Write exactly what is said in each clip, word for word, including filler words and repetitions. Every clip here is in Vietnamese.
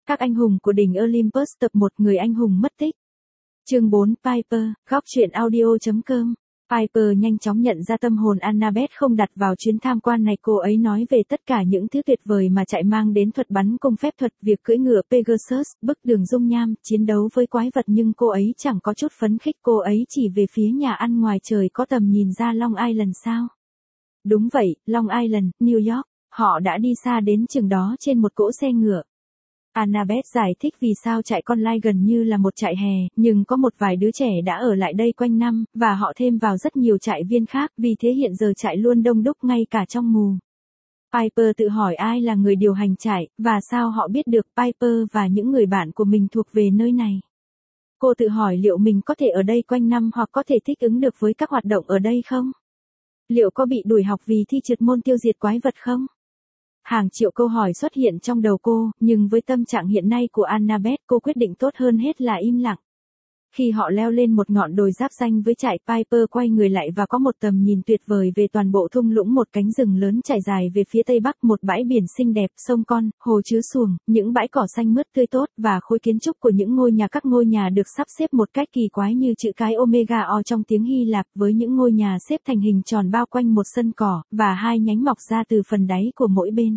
Các anh hùng của đỉnh Olympus tập một người anh hùng mất tích. Chương bốn Piper, góc truyện audio chấm com. Piper nhanh chóng nhận ra tâm hồn Annabeth không đặt vào chuyến tham quan này. Cô ấy nói về tất cả những thứ tuyệt vời mà chạy mang đến, thuật bắn cung phép thuật, việc cưỡi ngựa Pegasus, bức đường dung nham, chiến đấu với quái vật, nhưng cô ấy chẳng có chút phấn khích. Cô ấy chỉ về phía nhà ăn ngoài trời có tầm nhìn ra Long Island sao? Đúng vậy, Long Island, New York. Họ đã đi xa đến chừng đó trên một cỗ xe ngựa. Annabeth giải thích vì sao trại con lai gần như là một trại hè, nhưng có một vài đứa trẻ đã ở lại đây quanh năm, và họ thêm vào rất nhiều trại viên khác, vì thế hiện giờ trại luôn đông đúc ngay cả trong mù. Piper tự hỏi ai là người điều hành trại, và sao họ biết được Piper và những người bạn của mình thuộc về nơi này. Cô tự hỏi liệu mình có thể ở đây quanh năm hoặc có thể thích ứng được với các hoạt động ở đây không? Liệu có bị đuổi học vì thi trượt môn tiêu diệt quái vật không? Hàng triệu câu hỏi xuất hiện trong đầu cô, nhưng với tâm trạng hiện nay của Annabeth, cô quyết định tốt hơn hết là im lặng. Khi họ leo lên một ngọn đồi giáp ranh với trại, Piper quay người lại và có một tầm nhìn tuyệt vời về toàn bộ thung lũng, một cánh rừng lớn trải dài về phía tây bắc, một bãi biển xinh đẹp, sông con, hồ chứa xuồng, những bãi cỏ xanh mướt tươi tốt, và khối kiến trúc của những ngôi nhà. Các ngôi nhà được sắp xếp một cách kỳ quái như chữ cái Omega O trong tiếng Hy Lạp, với những ngôi nhà xếp thành hình tròn bao quanh một sân cỏ, và hai nhánh mọc ra từ phần đáy của mỗi bên.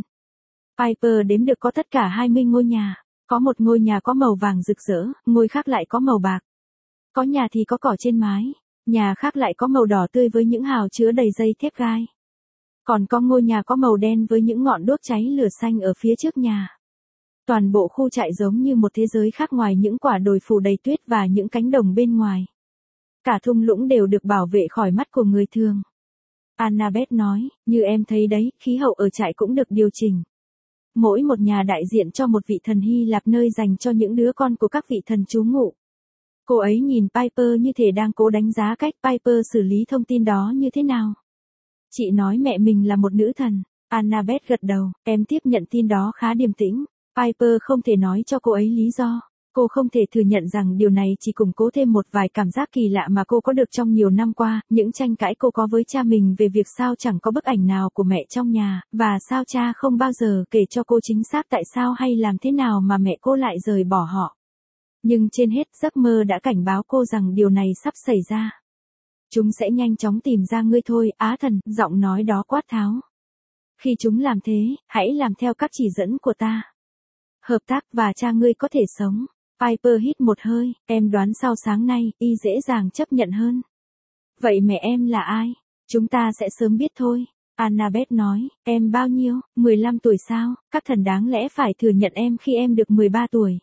Piper đếm được có tất cả hai mươi ngôi nhà. Có một ngôi nhà có màu vàng rực rỡ, ngôi khác lại có màu bạc. Có nhà thì có cỏ trên mái, nhà khác lại có màu đỏ tươi với những hào chứa đầy dây thép gai. Còn có ngôi nhà có màu đen với những ngọn đuốc cháy lửa xanh ở phía trước nhà. Toàn bộ khu trại giống như một thế giới khác, ngoài những quả đồi phủ đầy tuyết và những cánh đồng bên ngoài. Cả thung lũng đều được bảo vệ khỏi mắt của người thường. Annabeth nói, như em thấy đấy, khí hậu ở trại cũng được điều chỉnh. Mỗi một nhà đại diện cho một vị thần Hy Lạp, nơi dành cho những đứa con của các vị thần trú ngụ. Cô ấy nhìn Piper như thể đang cố đánh giá cách Piper xử lý thông tin đó như thế nào. Chị nói mẹ mình là một nữ thần. Annabeth gật đầu, em tiếp nhận tin đó khá điềm tĩnh. Piper không thể nói cho cô ấy lý do. Cô không thể thừa nhận rằng điều này chỉ củng cố thêm một vài cảm giác kỳ lạ mà cô có được trong nhiều năm qua, những tranh cãi cô có với cha mình về việc sao chẳng có bức ảnh nào của mẹ trong nhà, và sao cha không bao giờ kể cho cô chính xác tại sao hay làm thế nào mà mẹ cô lại rời bỏ họ. Nhưng trên hết, giấc mơ đã cảnh báo cô rằng điều này sắp xảy ra. Chúng sẽ nhanh chóng tìm ra ngươi thôi, Á thần, giọng nói đó quát tháo. Khi chúng làm thế, hãy làm theo các chỉ dẫn của ta. Hợp tác và cha ngươi có thể sống. Piper hít một hơi, em đoán sau sáng nay, y dễ dàng chấp nhận hơn. Vậy mẹ em là ai? Chúng ta sẽ sớm biết thôi. Annabeth nói, em bao nhiêu, mười lăm tuổi sao? Các thần đáng lẽ phải thừa nhận em khi em được mười ba tuổi.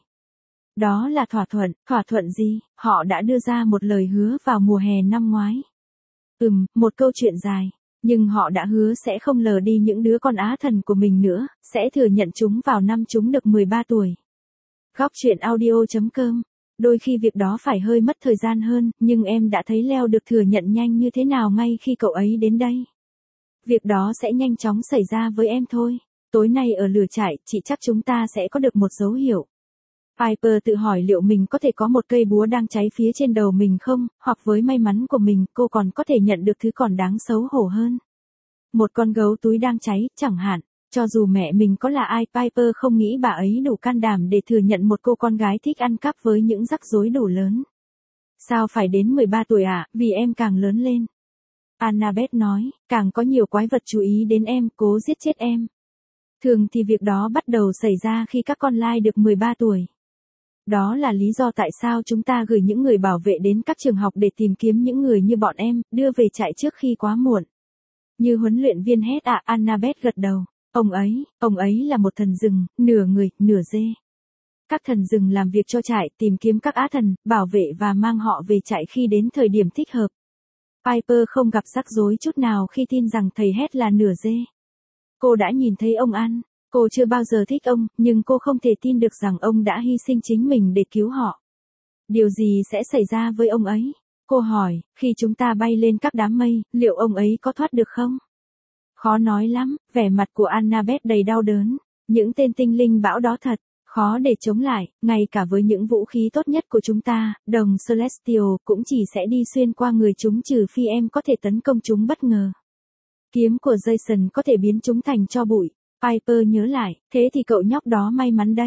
Đó là thỏa thuận. Thỏa thuận gì? Họ đã đưa ra một lời hứa vào mùa hè năm ngoái. Ừm, một câu chuyện dài. Nhưng họ đã hứa sẽ không lờ đi những đứa con á thần của mình nữa, sẽ thừa nhận chúng vào năm chúng được mười ba tuổi. Góc truyện audio chấm com. Đôi khi việc đó phải hơi mất thời gian hơn, nhưng em đã thấy Leo được thừa nhận nhanh như thế nào ngay khi cậu ấy đến đây. Việc đó sẽ nhanh chóng xảy ra với em thôi. Tối nay ở lửa trại, chị chắc chúng ta sẽ có được một dấu hiệu. Piper tự hỏi liệu mình có thể có một cây búa đang cháy phía trên đầu mình không, hoặc với may mắn của mình, cô còn có thể nhận được thứ còn đáng xấu hổ hơn. Một con gấu túi đang cháy, chẳng hạn. Cho dù mẹ mình có là ai, Piper không nghĩ bà ấy đủ can đảm để thừa nhận một cô con gái thích ăn cắp với những rắc rối đủ lớn. Sao phải đến mười ba tuổi à, vì em càng lớn lên. Annabeth nói, càng có nhiều quái vật chú ý đến em, cố giết chết em. Thường thì việc đó bắt đầu xảy ra khi các con lai được mười ba tuổi. Đó là lý do tại sao chúng ta gửi những người bảo vệ đến các trường học để tìm kiếm những người như bọn em, đưa về trại trước khi quá muộn. Như huấn luyện viên hét ạ, à, Annabeth gật đầu. Ông ấy, ông ấy là một thần rừng, nửa người, nửa dê. Các thần rừng làm việc cho trại, tìm kiếm các á thần, bảo vệ và mang họ về trại khi đến thời điểm thích hợp. Piper không gặp rắc rối chút nào khi tin rằng thầy hét là nửa dê. Cô đã nhìn thấy ông ăn. Cô chưa bao giờ thích ông, nhưng cô không thể tin được rằng ông đã hy sinh chính mình để cứu họ. Điều gì sẽ xảy ra với ông ấy? Cô hỏi, khi chúng ta bay lên các đám mây, liệu ông ấy có thoát được không? Khó nói lắm, vẻ mặt của Annabeth đầy đau đớn. Những tên tinh linh bão đó thật, khó để chống lại, ngay cả với những vũ khí tốt nhất của chúng ta, đồng Celestial cũng chỉ sẽ đi xuyên qua người chúng trừ phi em có thể tấn công chúng bất ngờ. Kiếm của Jason có thể biến chúng thành tro bụi. Piper nhớ lại, thế thì cậu nhóc đó may mắn đấy.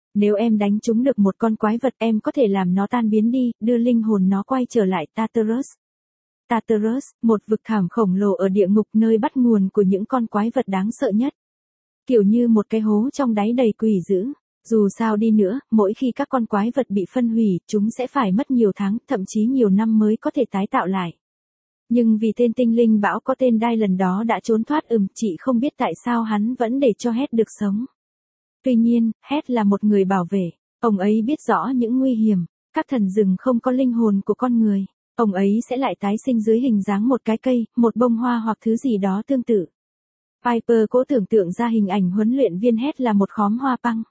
Nếu em đánh trúng được một con quái vật em có thể làm nó tan biến đi, đưa linh hồn nó quay trở lại Tartarus. Tartarus, một vực thẳm khổng lồ ở địa ngục nơi bắt nguồn của những con quái vật đáng sợ nhất. Kiểu như một cái hố trong đáy đầy quỷ dữ. Dù sao đi nữa, mỗi khi các con quái vật bị phân hủy, chúng sẽ phải mất nhiều tháng, thậm chí nhiều năm mới có thể tái tạo lại. Nhưng vì tên tinh linh bão có tên Đai lần đó đã trốn thoát ừm, chị không biết tại sao hắn vẫn để cho Head được sống. Tuy nhiên, Head là một người bảo vệ. Ông ấy biết rõ những nguy hiểm. Các thần rừng không có linh hồn của con người. Ông ấy sẽ lại tái sinh dưới hình dáng một cái cây, một bông hoa hoặc thứ gì đó tương tự. Piper cố tưởng tượng ra hình ảnh huấn luyện viên Head là một khóm hoa băng.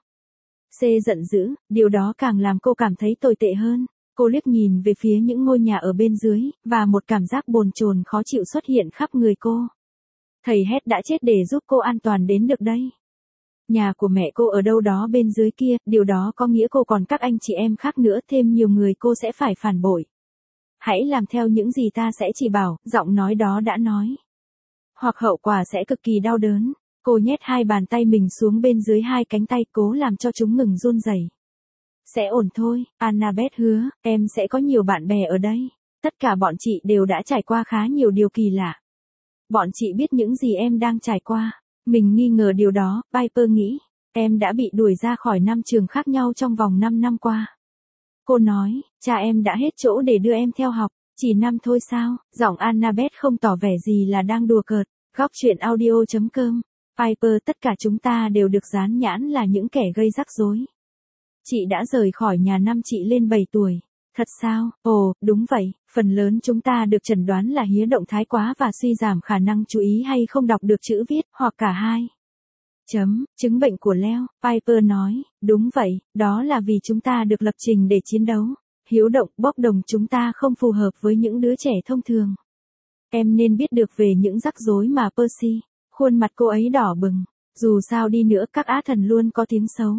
C giận dữ, điều đó càng làm cô cảm thấy tồi tệ hơn. Cô liếc nhìn về phía những ngôi nhà ở bên dưới, và một cảm giác bồn chồn khó chịu xuất hiện khắp người cô. Thầy Head đã chết để giúp cô an toàn đến được đây. Nhà của mẹ cô ở đâu đó bên dưới kia, điều đó có nghĩa cô còn các anh chị em khác nữa, thêm nhiều người cô sẽ phải phản bội. Hãy làm theo những gì ta sẽ chỉ bảo, giọng nói đó đã nói. Hoặc hậu quả sẽ cực kỳ đau đớn. Cô nhét hai bàn tay mình xuống bên dưới hai cánh tay, cố làm cho chúng ngừng run rẩy. Sẽ ổn thôi, Annabeth hứa, em sẽ có nhiều bạn bè ở đây. Tất cả bọn chị đều đã trải qua khá nhiều điều kỳ lạ. Bọn chị biết những gì em đang trải qua. Mình nghi ngờ điều đó, Piper nghĩ. Em đã bị đuổi ra khỏi năm trường khác nhau trong vòng năm năm qua. Cô nói, cha em đã hết chỗ để đưa em theo học. Chỉ năm thôi sao? Giọng Annabeth không tỏ vẻ gì là đang đùa cợt. Góc truyện audio chấm com. Piper, tất cả chúng ta đều được dán nhãn là những kẻ gây rắc rối. Chị đã rời khỏi nhà năm chị lên bảy tuổi. Thật sao? Ồ, đúng vậy, phần lớn chúng ta được chẩn đoán là hiếu động thái quá và suy giảm khả năng chú ý hay không đọc được chữ viết, hoặc cả hai. Chấm, chứng bệnh của Leo, Piper nói, đúng vậy, đó là vì chúng ta được lập trình để chiến đấu. Hiếu động, bốc đồng chúng ta không phù hợp với những đứa trẻ thông thường. Em nên biết được về những rắc rối mà Percy. Khuôn mặt cô ấy đỏ bừng. Dù sao đi nữa các á thần luôn có tiếng xấu.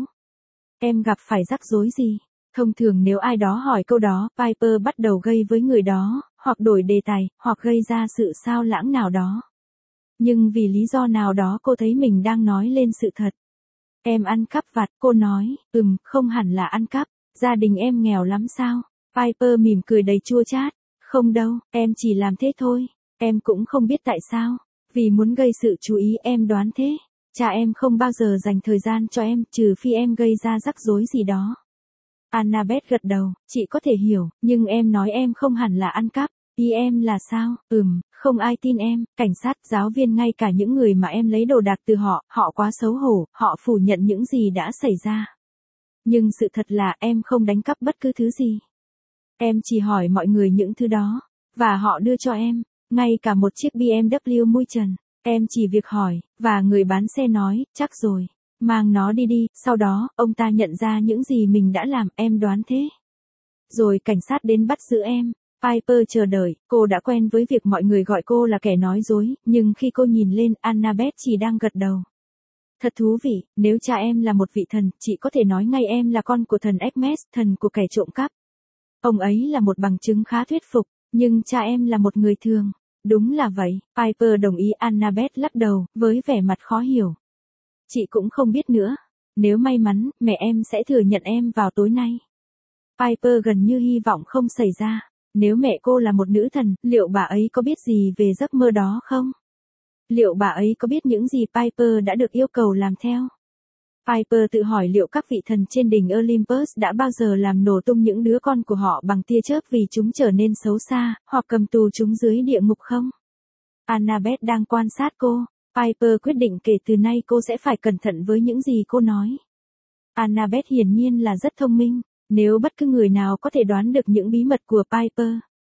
Em gặp phải rắc rối gì? Thông thường nếu ai đó hỏi câu đó, Piper bắt đầu gây với người đó, hoặc đổi đề tài, hoặc gây ra sự xao lãng nào đó. Nhưng vì lý do nào đó cô thấy mình đang nói lên sự thật. Em ăn cắp vặt, cô nói, ừm, không hẳn là ăn cắp. Gia đình em nghèo lắm sao? Piper mỉm cười đầy chua chát. Không đâu, em chỉ làm thế thôi. Em cũng không biết tại sao. Vì muốn gây sự chú ý em đoán thế. Cha em không bao giờ dành thời gian cho em, trừ phi em gây ra rắc rối gì đó. Annabeth gật đầu, chị có thể hiểu, nhưng em nói em không hẳn là ăn cắp. Ý em là sao? Ừm, không ai tin em, cảnh sát, giáo viên, ngay cả những người mà em lấy đồ đạc từ họ, họ quá xấu hổ, họ phủ nhận những gì đã xảy ra. Nhưng sự thật là em không đánh cắp bất cứ thứ gì. Em chỉ hỏi mọi người những thứ đó, và họ đưa cho em, ngay cả một chiếc bê em vê mui trần. Em chỉ việc hỏi, và người bán xe nói, chắc rồi, mang nó đi đi, sau đó, ông ta nhận ra những gì mình đã làm, em đoán thế. Rồi cảnh sát đến bắt giữ em. Piper chờ đợi, cô đã quen với việc mọi người gọi cô là kẻ nói dối, nhưng khi cô nhìn lên, Annabeth chỉ đang gật đầu. Thật thú vị, nếu cha em là một vị thần, chị có thể nói ngay em là con của thần Hermes, thần của kẻ trộm cắp. Ông ấy là một bằng chứng khá thuyết phục, nhưng cha em là một người thường. Đúng là vậy, Piper đồng ý. Annabeth lắc đầu, với vẻ mặt khó hiểu. Chị cũng không biết nữa. Nếu may mắn, mẹ em sẽ thừa nhận em vào tối nay. Piper gần như hy vọng không xảy ra. Nếu mẹ cô là một nữ thần, liệu bà ấy có biết gì về giấc mơ đó không? Liệu bà ấy có biết những gì Piper đã được yêu cầu làm theo? Piper tự hỏi liệu các vị thần trên đỉnh Olympus đã bao giờ làm nổ tung những đứa con của họ bằng tia chớp vì chúng trở nên xấu xa, hoặc cầm tù chúng dưới địa ngục không? Annabeth đang quan sát cô. Piper quyết định kể từ nay cô sẽ phải cẩn thận với những gì cô nói. Annabeth hiển nhiên là rất thông minh, nếu bất cứ người nào có thể đoán được những bí mật của Piper.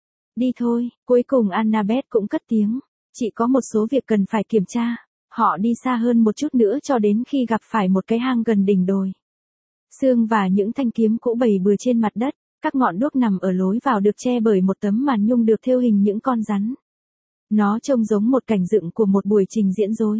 Đi thôi, cuối cùng Annabeth cũng cất tiếng. Chị có một số việc cần phải kiểm tra. Họ đi xa hơn một chút nữa cho đến khi gặp phải một cái hang gần đỉnh đồi. Xương và những thanh kiếm cũ bày bừa trên mặt đất, các ngọn đuốc nằm ở lối vào được che bởi một tấm màn nhung được thêu hình những con rắn. Nó trông giống một cảnh dựng của một buổi trình diễn rối.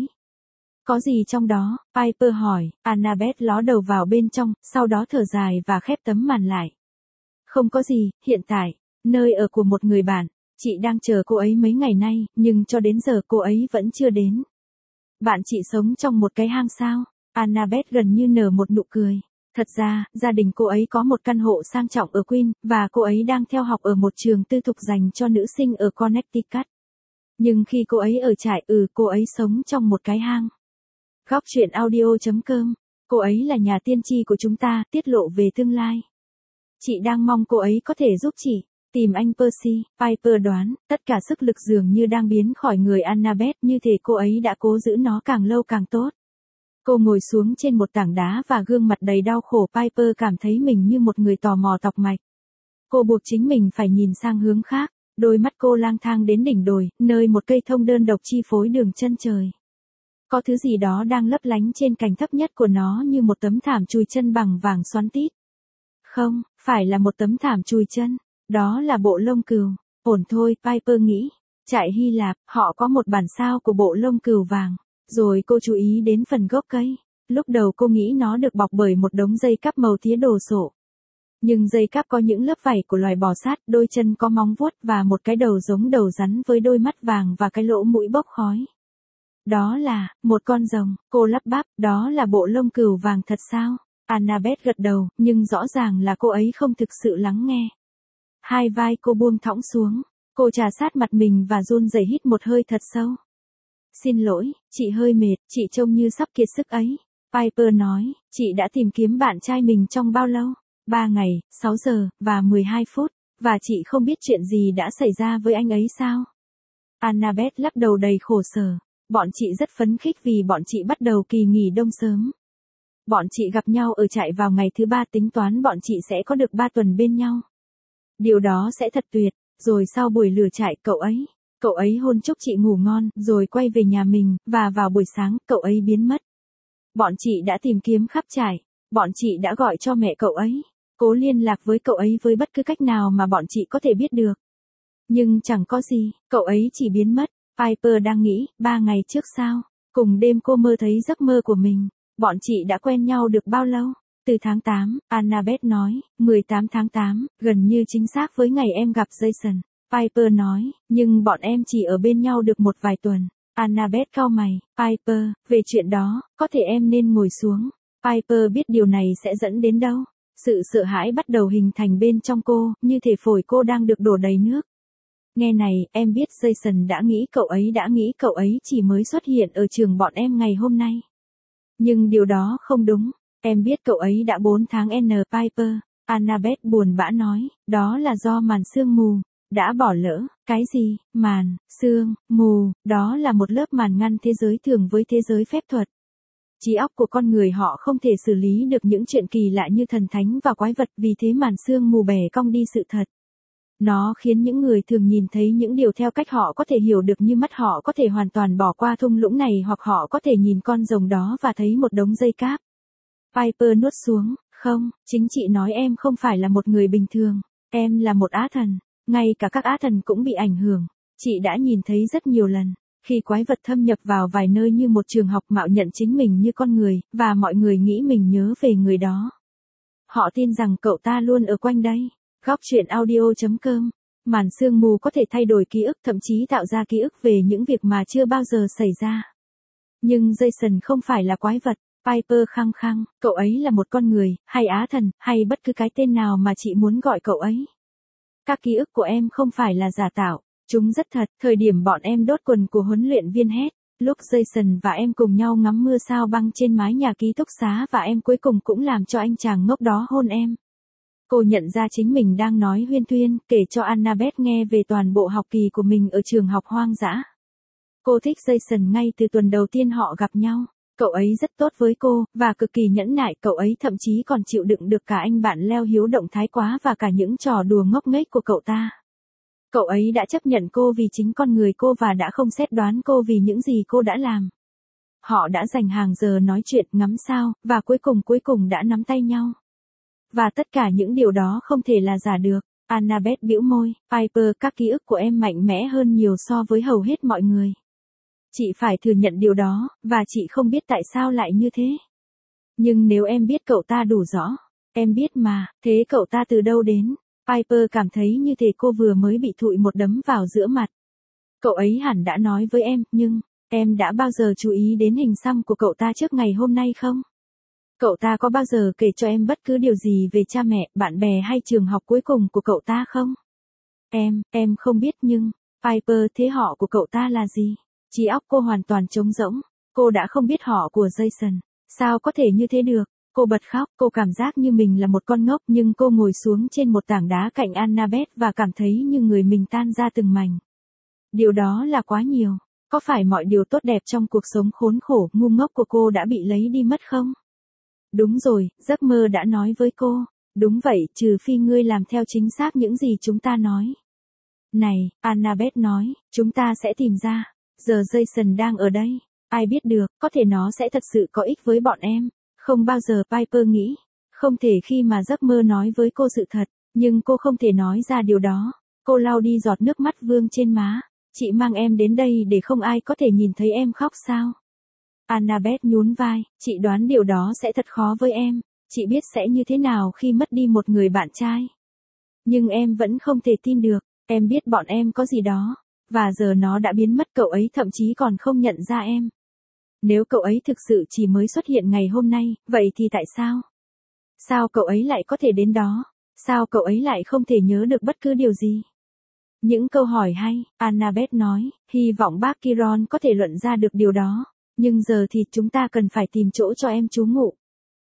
Có gì trong đó? Piper hỏi. Annabeth ló đầu vào bên trong, sau đó thở dài và khép tấm màn lại. Không có gì, hiện tại, nơi ở của một người bạn. Chị đang chờ cô ấy mấy ngày nay, nhưng cho đến giờ cô ấy vẫn chưa đến. Bạn chị sống trong một cái hang sao? Annabeth gần như nở một nụ cười. Thật ra, gia đình cô ấy có một căn hộ sang trọng ở Queens, và cô ấy đang theo học ở một trường tư thục dành cho nữ sinh ở Connecticut. Nhưng khi cô ấy ở trại, ừ, cô ấy sống trong một cái hang. Góc truyện audio chấm com. Cô ấy là nhà tiên tri của chúng ta, tiết lộ về tương lai. Chị đang mong cô ấy có thể giúp chị tìm anh Percy. Piper đoán, tất cả sức lực dường như đang biến khỏi người Annabeth, như thể cô ấy đã cố giữ nó càng lâu càng tốt. Cô ngồi xuống trên một tảng đá và gương mặt đầy đau khổ. Piper cảm thấy mình như một người tò mò tọc mạch. Cô buộc chính mình phải nhìn sang hướng khác. Đôi mắt cô lang thang đến đỉnh đồi, nơi một cây thông đơn độc chi phối đường chân trời. Có thứ gì đó đang lấp lánh trên cành thấp nhất của nó như một tấm thảm chùi chân bằng vàng xoắn tít. Không, phải là một tấm thảm chùi chân. Đó là bộ lông cừu. Ổn thôi, Piper nghĩ. Trại Hy Lạp, họ có một bản sao của bộ lông cừu vàng. Rồi cô chú ý đến phần gốc cây. Lúc đầu cô nghĩ nó được bọc bởi một đống dây cáp màu tía đồ sộ. Nhưng dây cáp có những lớp vảy của loài bò sát, đôi chân có móng vuốt và một cái đầu giống đầu rắn với đôi mắt vàng và cái lỗ mũi bốc khói. Đó là, một con rồng. Cô lắp bắp, đó là bộ lông cừu vàng thật sao? Annabeth gật đầu, nhưng rõ ràng là cô ấy không thực sự lắng nghe. Hai vai cô buông thõng xuống. Cô trà sát mặt mình và run rẩy hít một hơi thật sâu. Xin lỗi, chị hơi mệt, chị trông như sắp kiệt sức ấy. Piper nói, chị đã tìm kiếm bạn trai mình trong bao lâu? Ba ngày, sáu giờ, và mười hai phút. Và chị không biết chuyện gì đã xảy ra với anh ấy sao? Annabeth lắc đầu đầy khổ sở. Bọn chị rất phấn khích vì bọn chị bắt đầu kỳ nghỉ đông sớm. Bọn chị gặp nhau ở trại vào ngày thứ ba, tính toán bọn chị sẽ có được ba tuần bên nhau. Điều đó sẽ thật tuyệt. Rồi sau buổi lửa trại, cậu ấy, cậu ấy hôn chúc chị ngủ ngon, rồi quay về nhà mình, và vào buổi sáng, cậu ấy biến mất. Bọn chị đã tìm kiếm khắp trại. Bọn chị đã gọi cho mẹ cậu ấy, cố liên lạc với cậu ấy với bất cứ cách nào mà bọn chị có thể biết được. Nhưng chẳng có gì, cậu ấy chỉ biến mất. Piper đang nghĩ, ba ngày trước sao? Cùng đêm cô mơ thấy giấc mơ của mình. Bọn chị đã quen nhau được bao lâu? Từ tháng tám, Annabeth nói, mười tám tháng tám, gần như chính xác với ngày em gặp Jason. Piper nói, nhưng bọn em chỉ ở bên nhau được một vài tuần. Annabeth cau mày, Piper, về chuyện đó, có thể em nên ngồi xuống. Piper biết điều này sẽ dẫn đến đâu. Sự sợ hãi bắt đầu hình thành bên trong cô, như thể phổi cô đang được đổ đầy nước. Nghe này, em biết Jason đã nghĩ cậu ấy đã nghĩ cậu ấy chỉ mới xuất hiện ở trường bọn em ngày hôm nay. Nhưng điều đó không đúng. Em biết cậu ấy đã bốn tháng N. Piper. Annabeth buồn bã nói, đó là do màn sương mù. Đã bỏ lỡ, cái gì, màn, sương, mù, đó là một lớp màn ngăn thế giới thường với thế giới phép thuật. Trí óc của con người họ không thể xử lý được những chuyện kỳ lạ như thần thánh và quái vật, vì thế màn sương mù bẻ cong đi sự thật. Nó khiến những người thường nhìn thấy những điều theo cách họ có thể hiểu được, như mắt họ có thể hoàn toàn bỏ qua thung lũng này, hoặc họ có thể nhìn con rồng đó và thấy một đống dây cáp. Piper nuốt xuống, không, chính chị nói em không phải là một người bình thường, em là một á thần, ngay cả các á thần cũng bị ảnh hưởng. Chị đã nhìn thấy rất nhiều lần, khi quái vật thâm nhập vào vài nơi như một trường học, mạo nhận chính mình như con người, và mọi người nghĩ mình nhớ về người đó. Họ tin rằng cậu ta luôn ở quanh đây. Góc truyện audio chấm com. Màn sương mù có thể thay đổi ký ức, thậm chí tạo ra ký ức về những việc mà chưa bao giờ xảy ra. Nhưng Jason không phải là quái vật. Piper khăng khăng, cậu ấy là một con người, hay á thần, hay bất cứ cái tên nào mà chị muốn gọi cậu ấy. Các ký ức của em không phải là giả tạo, chúng rất thật. Thời điểm bọn em đốt quần của huấn luyện viên hét, lúc Jason và em cùng nhau ngắm mưa sao băng trên mái nhà ký túc xá, và em cuối cùng cũng làm cho anh chàng ngốc đó hôn em. Cô nhận ra chính mình đang nói huyên thuyên, kể cho Annabeth nghe về toàn bộ học kỳ của mình ở trường học hoang dã. Cô thích Jason ngay từ tuần đầu tiên họ gặp nhau. Cậu ấy rất tốt với cô, và cực kỳ nhẫn nại. Cậu ấy thậm chí còn chịu đựng được cả anh bạn Leo hiếu động thái quá và cả những trò đùa ngốc nghếch của cậu ta. Cậu ấy đã chấp nhận cô vì chính con người cô và đã không xét đoán cô vì những gì cô đã làm. Họ đã dành hàng giờ nói chuyện, ngắm sao, và cuối cùng cuối cùng đã nắm tay nhau. Và tất cả những điều đó không thể là giả được. Annabeth bĩu môi, Piper, các ký ức của em mạnh mẽ hơn nhiều so với hầu hết mọi người. Chị phải thừa nhận điều đó, và chị không biết tại sao lại như thế. Nhưng nếu em biết cậu ta đủ rõ, em biết mà, thế cậu ta từ đâu đến? Piper cảm thấy như thể cô vừa mới bị thụi một đấm vào giữa mặt. Cậu ấy hẳn đã nói với em, nhưng, em đã bao giờ chú ý đến hình xăm của cậu ta trước ngày hôm nay không? Cậu ta có bao giờ kể cho em bất cứ điều gì về cha mẹ, bạn bè hay trường học cuối cùng của cậu ta không? Em, em không biết nhưng, Piper thế họ của cậu ta là gì? Trí óc cô hoàn toàn trống rỗng. Cô đã không biết họ của Jason. Sao có thể như thế được? Cô bật khóc, cô cảm giác như mình là một con ngốc nhưng cô ngồi xuống trên một tảng đá cạnh Annabeth và cảm thấy như người mình tan ra từng mảnh. Điều đó là quá nhiều. Có phải mọi điều tốt đẹp trong cuộc sống khốn khổ, ngu ngốc của cô đã bị lấy đi mất không? Đúng rồi, giấc mơ đã nói với cô. Đúng vậy, trừ phi ngươi làm theo chính xác những gì chúng ta nói. Này, Annabeth nói, chúng ta sẽ tìm ra. Giờ Jason đang ở đây. Ai biết được, có thể nó sẽ thật sự có ích với bọn em. Không bao giờ Piper nghĩ. Không thể khi mà giấc mơ nói với cô sự thật. Nhưng cô không thể nói ra điều đó. Cô lau đi giọt nước mắt vương trên má. Chị mang em đến đây để không ai có thể nhìn thấy em khóc sao? Annabeth nhún vai, chị đoán điều đó sẽ thật khó với em. Chị biết sẽ như thế nào khi mất đi một người bạn trai. Nhưng em vẫn không thể tin được. Em biết bọn em có gì đó. Và giờ nó đã biến mất, cậu ấy thậm chí còn không nhận ra em. Nếu cậu ấy thực sự chỉ mới xuất hiện ngày hôm nay, vậy thì tại sao? Sao cậu ấy lại có thể đến đó? Sao cậu ấy lại không thể nhớ được bất cứ điều gì? Những câu hỏi hay, Annabeth nói, hy vọng bác Kiron có thể luận ra được điều đó. Nhưng giờ thì chúng ta cần phải tìm chỗ cho em trú ngụ.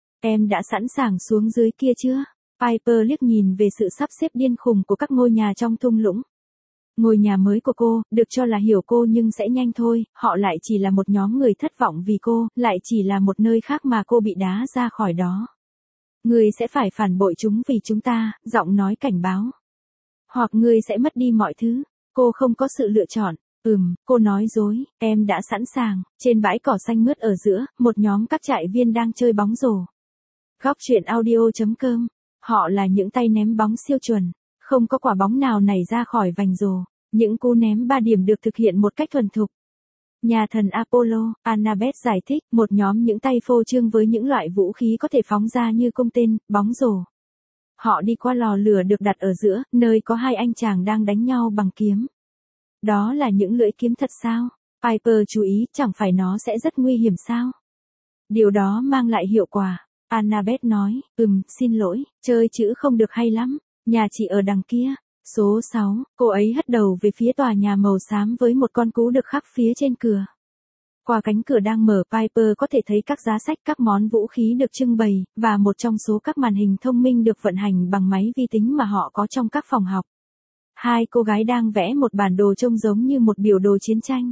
Em đã sẵn sàng xuống dưới kia chưa? Piper liếc nhìn về sự sắp xếp điên khùng của các ngôi nhà trong thung lũng. Ngôi nhà mới của cô, được cho là hiểu cô nhưng sẽ nhanh thôi, họ lại chỉ là một nhóm người thất vọng vì cô, lại chỉ là một nơi khác mà cô bị đá ra khỏi đó. Ngươi sẽ phải phản bội chúng vì chúng ta, giọng nói cảnh báo. Hoặc ngươi sẽ mất đi mọi thứ, cô không có sự lựa chọn. Ừm, cô nói dối, em đã sẵn sàng. Trên bãi cỏ xanh mướt ở giữa, một nhóm các trại viên đang chơi bóng rổ. Góc truyện audio chấm com. Họ là những tay ném bóng siêu chuẩn. Không có quả bóng nào nảy ra khỏi vành rổ. Những cú ném ba điểm được thực hiện một cách thuần thục. Nhà thần Apollo, Annabeth giải thích, một nhóm những tay phô trương với những loại vũ khí có thể phóng ra như cung tên, bóng rổ. Họ đi qua lò lửa được đặt ở giữa, nơi có hai anh chàng đang đánh nhau bằng kiếm. Đó là những lưỡi kiếm thật sao? Piper chú ý, chẳng phải nó sẽ rất nguy hiểm sao? Điều đó mang lại hiệu quả. Annabeth nói, ừm, xin lỗi, chơi chữ không được hay lắm. Nhà chị ở đằng kia. Số sáu, cô ấy hất đầu về phía tòa nhà màu xám với một con cú được khắc phía trên cửa. Qua cánh cửa đang mở, Piper có thể thấy các giá sách, các món vũ khí được trưng bày, và một trong số các màn hình thông minh được vận hành bằng máy vi tính mà họ có trong các phòng học. Hai cô gái đang vẽ một bản đồ trông giống như một biểu đồ chiến tranh.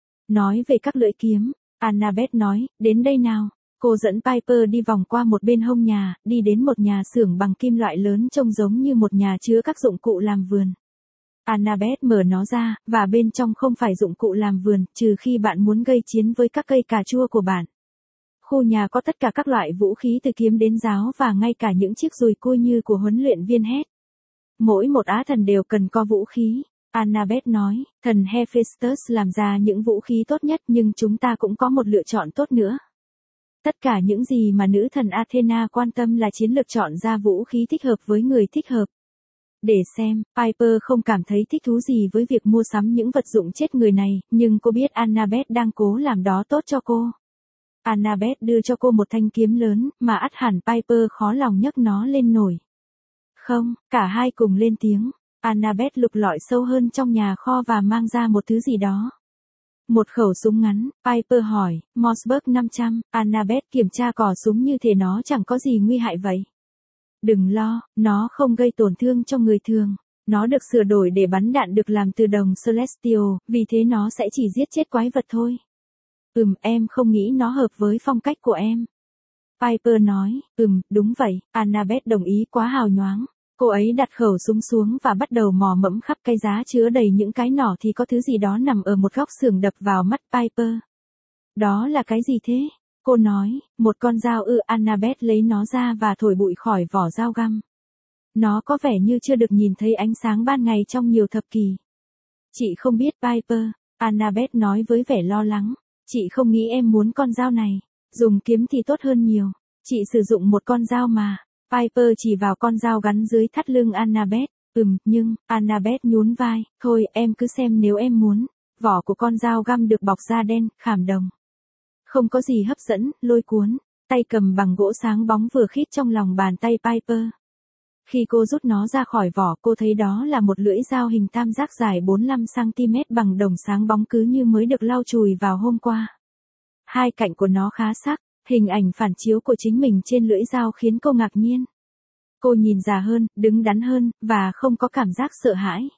Nói về các lưỡi kiếm, Annabeth nói, đến đây nào. Cô dẫn Piper đi vòng qua một bên hông nhà, đi đến một nhà xưởng bằng kim loại lớn trông giống như một nhà chứa các dụng cụ làm vườn. Annabeth mở nó ra, và bên trong không phải dụng cụ làm vườn, trừ khi bạn muốn gây chiến với các cây cà chua của bạn. Khu nhà có tất cả các loại vũ khí từ kiếm đến giáo và ngay cả những chiếc dùi cui như của huấn luyện viên Heath. Mỗi một á thần đều cần có vũ khí. Annabeth nói, thần Hephaestus làm ra những vũ khí tốt nhất nhưng chúng ta cũng có một lựa chọn tốt nữa. Tất cả những gì mà nữ thần Athena quan tâm là chiến lược chọn ra vũ khí thích hợp với người thích hợp. Để xem, Piper không cảm thấy thích thú gì với việc mua sắm những vật dụng chết người này, nhưng cô biết Annabeth đang cố làm đó tốt cho cô. Annabeth đưa cho cô một thanh kiếm lớn, mà ắt hẳn Piper khó lòng nhấc nó lên nổi. Không, cả hai cùng lên tiếng. Annabeth lục lọi sâu hơn trong nhà kho và mang ra một thứ gì đó. Một khẩu súng ngắn, Piper hỏi, Mossberg năm trăm, Annabeth kiểm tra cò súng như thể nó chẳng có gì nguy hại vậy. Đừng lo, nó không gây tổn thương cho người thường. Nó được sửa đổi để bắn đạn được làm từ đồng Celestial, vì thế nó sẽ chỉ giết chết quái vật thôi. Ừm, em không nghĩ nó hợp với phong cách của em. Piper nói, ừm, đúng vậy, Annabeth đồng ý quá hào nhoáng. Cô ấy đặt khẩu súng xuống và bắt đầu mò mẫm khắp cái giá chứa đầy những cái nỏ thì có thứ gì đó nằm ở một góc xưởng đập vào mắt Piper. Đó là cái gì thế? Cô nói, một con dao ư. Annabeth lấy nó ra và thổi bụi khỏi vỏ dao găm. Nó có vẻ như chưa được nhìn thấy ánh sáng ban ngày trong nhiều thập kỷ. Chị không biết Piper, Annabeth nói với vẻ lo lắng. Chị không nghĩ em muốn con dao này. Dùng kiếm thì tốt hơn nhiều. Chị sử dụng một con dao mà. Piper chỉ vào con dao gắn dưới thắt lưng Annabeth. Ừm, nhưng, Annabeth nhún vai, thôi em cứ xem nếu em muốn. Vỏ của con dao găm được bọc da đen, khảm đồng. Không có gì hấp dẫn, lôi cuốn. tay cầm bằng gỗ sáng bóng vừa khít trong lòng bàn tay Piper. Khi cô rút nó ra khỏi vỏ, cô thấy đó là một lưỡi dao hình tam giác dài bốn mươi lăm xăng-ti-mét bằng đồng sáng bóng cứ như mới được lau chùi vào hôm qua. Hai cạnh của nó khá sắc, hình ảnh phản chiếu của chính mình trên lưỡi dao khiến cô ngạc nhiên. Cô nhìn già hơn, đứng đắn hơn, và không có cảm giác sợ hãi.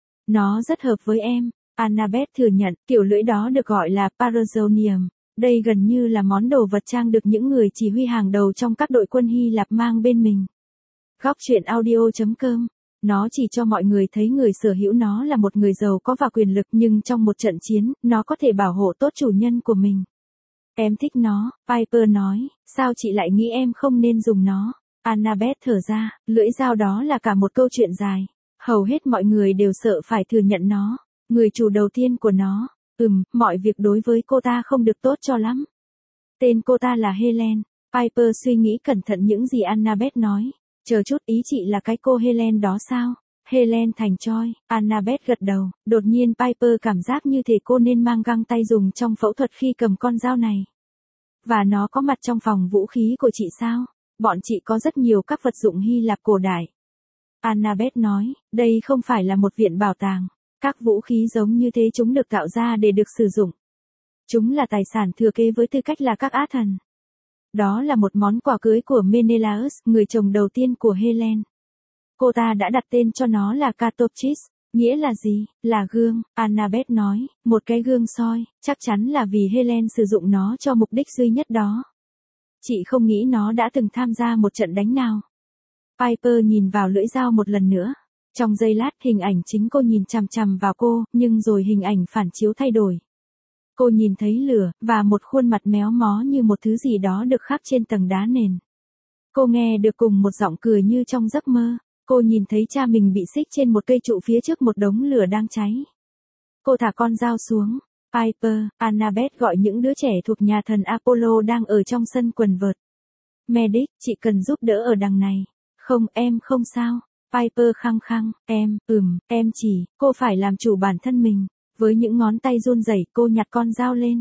Nó rất hợp với em, Annabeth thừa nhận, kiểu lưỡi đó được gọi là Parazzonium. Đây gần như là món đồ vật trang được những người chỉ huy hàng đầu trong các đội quân Hy Lạp mang bên mình. Góc truyện audio chấm com. Nó chỉ cho mọi người thấy người sở hữu nó là một người giàu có và quyền lực, nhưng trong một trận chiến, nó có thể bảo hộ tốt chủ nhân của mình. Em thích nó, Piper nói, sao chị lại nghĩ em không nên dùng nó? Annabeth thở ra, lưỡi dao đó là cả một câu chuyện dài. Hầu hết mọi người đều sợ phải thừa nhận nó. Người chủ đầu tiên của nó, ừm, mọi việc đối với cô ta không được tốt cho lắm. Tên cô ta là Helen. Piper suy nghĩ cẩn thận những gì Annabeth nói. Chờ chút, ý chị là cái cô Helen đó sao? Helen thành Troy. Annabeth gật đầu, đột nhiên Piper cảm giác như thể cô nên mang găng tay dùng trong phẫu thuật khi cầm con dao này. Và nó có mặt trong phòng vũ khí của chị sao? Bọn chị có rất nhiều các vật dụng Hy Lạp cổ đại. Annabeth nói, đây không phải là một viện bảo tàng. Các vũ khí giống như thế chúng được tạo ra để được sử dụng. Chúng là tài sản thừa kế với tư cách là các á thần. Đó là một món quà cưới của Menelaus, người chồng đầu tiên của Helen. Cô ta đã đặt tên cho nó là Katoptris, nghĩa là gì? Là gương, Annabeth nói, một cái gương soi, chắc chắn là vì Helen sử dụng nó cho mục đích duy nhất đó. Chị không nghĩ nó đã từng tham gia một trận đánh nào. Piper nhìn vào lưỡi dao một lần nữa. Trong giây lát, hình ảnh chính cô nhìn chằm chằm vào cô, nhưng rồi hình ảnh phản chiếu thay đổi. Cô nhìn thấy lửa, và một khuôn mặt méo mó như một thứ gì đó được khắc trên tầng đá nền. Cô nghe được cùng một giọng cười như trong giấc mơ. Cô nhìn thấy cha mình bị xích trên một cây trụ phía trước một đống lửa đang cháy. Cô thả con dao xuống. Piper, Annabeth gọi những đứa trẻ thuộc nhà thần Apollo đang ở trong sân quần vợt. Medic, chị cần giúp đỡ ở đằng này. Không, em không sao. Piper khăng khăng, em, ừm, em chỉ, cô phải làm chủ bản thân mình. Với những ngón tay run rẩy, cô nhặt con dao lên.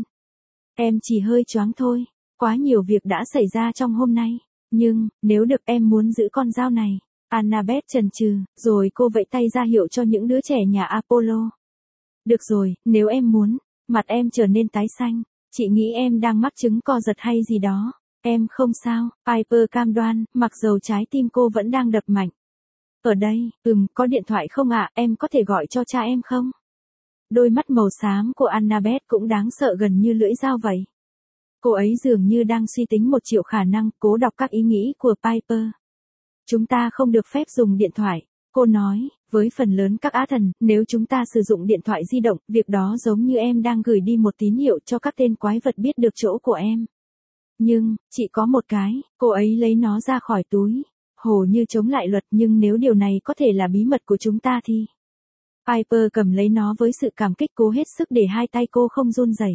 Em chỉ hơi choáng thôi. Quá nhiều việc đã xảy ra trong hôm nay. Nhưng, nếu được em muốn giữ con dao này. Annabeth chần chừ, rồi cô vẫy tay ra hiệu cho những đứa trẻ nhà Apollo. Được rồi, nếu em muốn. Mặt em trở nên tái xanh. Chị nghĩ em đang mắc chứng co giật hay gì đó. Em không sao, Piper cam đoan, mặc dầu trái tim cô vẫn đang đập mạnh. Ở đây, ừm, có điện thoại không ạ, em có thể gọi cho cha em không? Đôi mắt màu xám của Annabeth cũng đáng sợ gần như lưỡi dao vậy. Cô ấy dường như đang suy tính một triệu khả năng, cố đọc các ý nghĩ của Piper. Chúng ta không được phép dùng điện thoại, cô nói, với phần lớn các á thần, nếu chúng ta sử dụng điện thoại di động, việc đó giống như em đang gửi đi một tín hiệu cho các tên quái vật biết được chỗ của em. Nhưng, chị có một cái, cô ấy lấy nó ra khỏi túi. Hồ như chống lại luật, nhưng nếu điều này có thể là bí mật của chúng ta thì... Piper cầm lấy nó với sự cảm kích, cố hết sức để hai tay cô không run rẩy.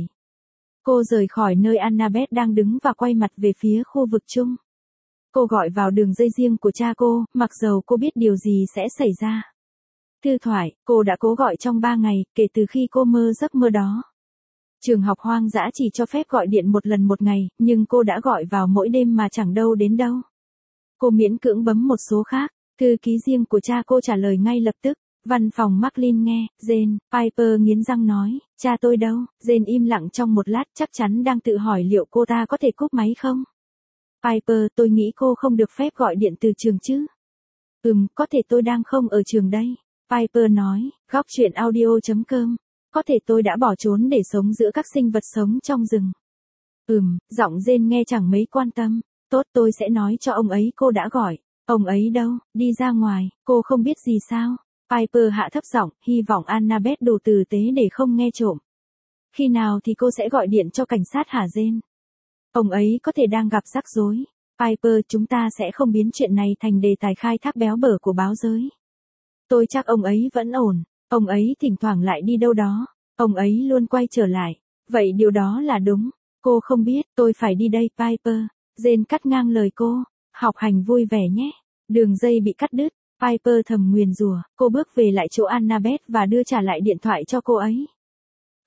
Cô rời khỏi nơi Annabeth đang đứng và quay mặt về phía khu vực chung. Cô gọi vào đường dây riêng của cha cô, mặc dầu cô biết điều gì sẽ xảy ra. Thư thoại, cô đã cố gọi trong ba ngày, kể từ khi cô mơ giấc mơ đó. Trường học hoang dã chỉ cho phép gọi điện một lần một ngày, nhưng cô đã gọi vào mỗi đêm mà chẳng đâu đến đâu. Cô miễn cưỡng bấm một số khác, thư ký riêng của cha cô trả lời ngay lập tức. Văn phòng Marlin nghe, Jane, Piper nghiến răng nói, cha tôi đâu? Jane im lặng trong một lát, chắc chắn đang tự hỏi liệu cô ta có thể cúp máy không? Piper, tôi nghĩ cô không được phép gọi điện từ trường chứ? Ừm, có thể tôi đang không ở trường đây. Piper nói, góc truyện audio chấm com. Có thể tôi đã bỏ trốn để sống giữa các sinh vật sống trong rừng. Ừm, giọng Jane nghe chẳng mấy quan tâm. Tốt, tôi sẽ nói cho ông ấy cô đã gọi. Ông ấy đâu? Đi ra ngoài, cô không biết gì sao? Piper hạ thấp giọng, hy vọng Annabeth đủ tử tế để không nghe trộm. Khi nào thì cô sẽ gọi điện cho cảnh sát hả Jane? Ông ấy có thể đang gặp rắc rối. Piper, chúng ta sẽ không biến chuyện này thành đề tài khai thác béo bở của báo giới. Tôi chắc ông ấy vẫn ổn. Ông ấy thỉnh thoảng lại đi đâu đó. Ông ấy luôn quay trở lại. Vậy điều đó là đúng. Cô không biết, tôi phải đi đây Piper. Jane cắt ngang lời cô. Học hành vui vẻ nhé. Đường dây bị cắt đứt. Piper thầm nguyền rủa, cô bước về lại chỗ Annabeth và đưa trả lại điện thoại cho cô ấy.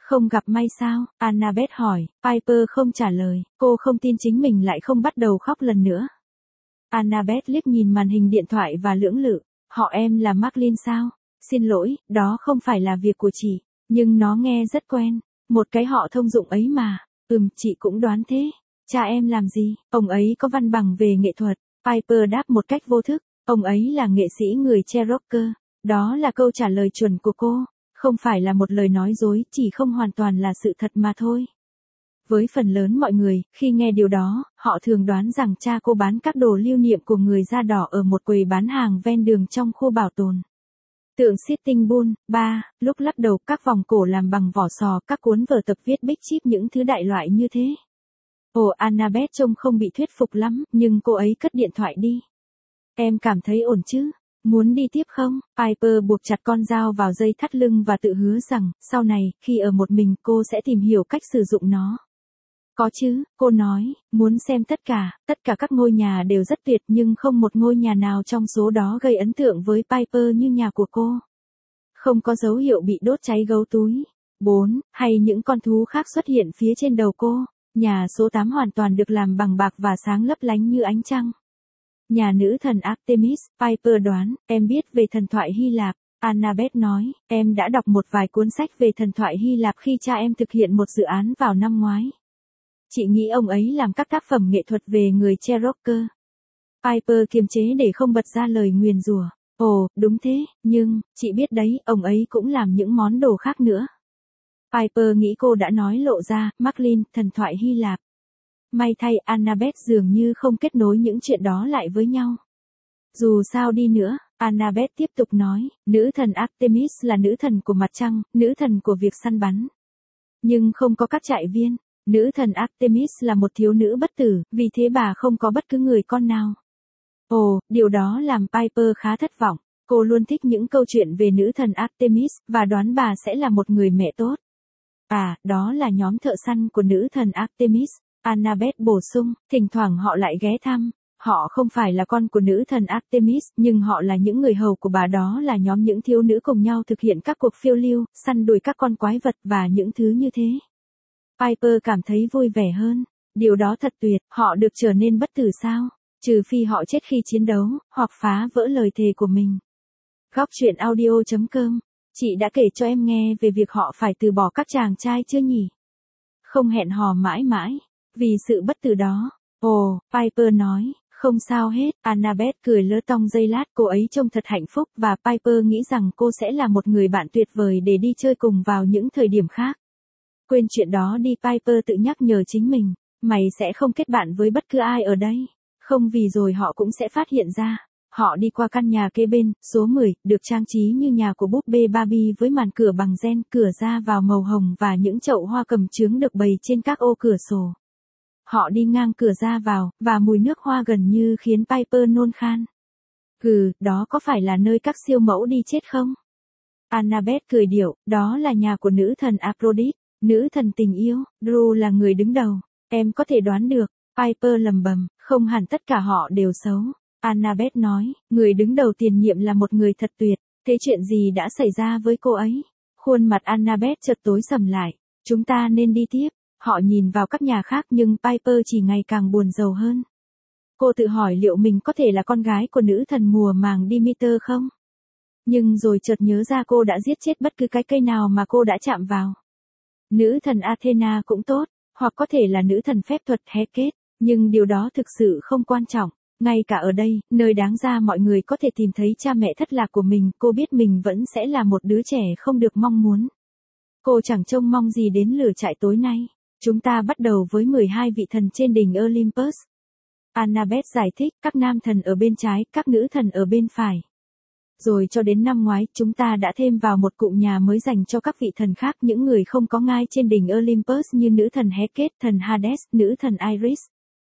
Không gặp may sao? Annabeth hỏi. Piper không trả lời, cô không tin chính mình lại không bắt đầu khóc lần nữa. Annabeth liếc nhìn màn hình điện thoại và lưỡng lự. Họ em là Marlin sao? Xin lỗi, đó không phải là việc của chị, nhưng nó nghe rất quen. Một cái họ thông dụng ấy mà. Ừm, chị cũng đoán thế. Cha em làm gì? Ông ấy có văn bằng về nghệ thuật. Piper đáp một cách vô thức. Ông ấy là nghệ sĩ người Cherokee. Đó là câu trả lời chuẩn của cô. Không phải là một lời nói dối, chỉ không hoàn toàn là sự thật mà thôi. Với phần lớn mọi người, khi nghe điều đó, họ thường đoán rằng cha cô bán các đồ lưu niệm của người da đỏ ở một quầy bán hàng ven đường trong khu bảo tồn. Tượng Sitting Bull. ba. Lúc lắc đầu, các vòng cổ làm bằng vỏ sò, các cuốn vở tập viết Big Chip, những thứ đại loại như thế. Ồ, Annabeth trông không bị thuyết phục lắm, nhưng cô ấy cất điện thoại đi. Em cảm thấy ổn chứ? Muốn đi tiếp không? Piper buộc chặt con dao vào dây thắt lưng và tự hứa rằng, sau này, khi ở một mình cô sẽ tìm hiểu cách sử dụng nó. Có chứ, cô nói, muốn xem tất cả, tất cả các ngôi nhà đều rất tuyệt nhưng không một ngôi nhà nào trong số đó gây ấn tượng với Piper như nhà của cô. Không có dấu hiệu bị đốt cháy gấu túi. bốn. Hay những con thú khác xuất hiện phía trên đầu cô. Nhà số tám hoàn toàn được làm bằng bạc và sáng lấp lánh như ánh trăng. Nhà nữ thần Artemis. Piper đoán, em biết về thần thoại Hy Lạp. Annabeth nói, em đã đọc một vài cuốn sách về thần thoại Hy Lạp khi cha em thực hiện một dự án vào năm ngoái. Chị nghĩ ông ấy làm các tác phẩm nghệ thuật về người Cherokee. Piper kiềm chế để không bật ra lời nguyền rủa. Ồ, đúng thế, nhưng, chị biết đấy, ông ấy cũng làm những món đồ khác nữa. Piper nghĩ cô đã nói lộ ra, Marlin, thần thoại Hy Lạp. May thay, Annabeth dường như không kết nối những chuyện đó lại với nhau. Dù sao đi nữa, Annabeth tiếp tục nói, nữ thần Artemis là nữ thần của mặt trăng, nữ thần của việc săn bắn. Nhưng không có các trại viên. Nữ thần Artemis là một thiếu nữ bất tử, vì thế bà không có bất cứ người con nào. Ồ, điều đó làm Piper khá thất vọng. Cô luôn thích những câu chuyện về nữ thần Artemis, và đoán bà sẽ là một người mẹ tốt. À, đó là nhóm thợ săn của nữ thần Artemis. Annabeth bổ sung, thỉnh thoảng họ lại ghé thăm. Họ không phải là con của nữ thần Artemis, nhưng họ là những người hầu của bà, đó là nhóm những thiếu nữ cùng nhau thực hiện các cuộc phiêu lưu, săn đuổi các con quái vật và những thứ như thế. Piper cảm thấy vui vẻ hơn. Điều đó thật tuyệt, họ được trở nên bất tử sao? Trừ phi họ chết khi chiến đấu, hoặc phá vỡ lời thề của mình. Góc truyện audio chấm com. Chị đã kể cho em nghe về việc họ phải từ bỏ các chàng trai chưa nhỉ? Không hẹn hò mãi mãi, vì sự bất tử đó. Ồ, Piper nói, không sao hết. Annabeth cười lơ tong giây lát, cô ấy trông thật hạnh phúc và Piper nghĩ rằng cô sẽ là một người bạn tuyệt vời để đi chơi cùng vào những thời điểm khác. Quên chuyện đó đi, Piper tự nhắc nhở chính mình. Mày sẽ không kết bạn với bất cứ ai ở đây. Không, vì rồi họ cũng sẽ phát hiện ra. Họ đi qua căn nhà kế bên, số mười, được trang trí như nhà của búp bê Barbie với màn cửa bằng ren, cửa ra vào màu hồng và những chậu hoa cầm chướng được bày trên các ô cửa sổ. Họ đi ngang cửa ra vào, và mùi nước hoa gần như khiến Piper nôn khan. Gừ, đó có phải là nơi các siêu mẫu đi chết không? Annabeth cười điệu, đó là nhà của nữ thần Aphrodite. Nữ thần tình yêu, Drew là người đứng đầu. Em có thể đoán được. Piper lầm bầm, không hẳn tất cả họ đều xấu. Annabeth nói, người đứng đầu tiền nhiệm là một người thật tuyệt. Thế chuyện gì đã xảy ra với cô ấy? Khuôn mặt Annabeth chợt tối sầm lại. Chúng ta nên đi tiếp. Họ nhìn vào các nhà khác nhưng Piper chỉ ngày càng buồn rầu hơn. Cô tự hỏi liệu mình có thể là con gái của nữ thần mùa màng Demeter không? Nhưng rồi chợt nhớ ra cô đã giết chết bất cứ cái cây nào mà cô đã chạm vào. Nữ thần Athena cũng tốt, hoặc có thể là nữ thần phép thuật Hecate, nhưng điều đó thực sự không quan trọng. Ngay cả ở đây, nơi đáng ra mọi người có thể tìm thấy cha mẹ thất lạc của mình, cô biết mình vẫn sẽ là một đứa trẻ không được mong muốn. Cô chẳng trông mong gì đến lửa trại tối nay. Chúng ta bắt đầu với mười hai vị thần trên đỉnh Olympus. Annabeth giải thích, các nam thần ở bên trái, các nữ thần ở bên phải. Rồi cho đến năm ngoái, chúng ta đã thêm vào một cụm nhà mới dành cho các vị thần khác, những người không có ngai trên đỉnh Olympus như nữ thần Hecate, thần Hades, nữ thần Iris.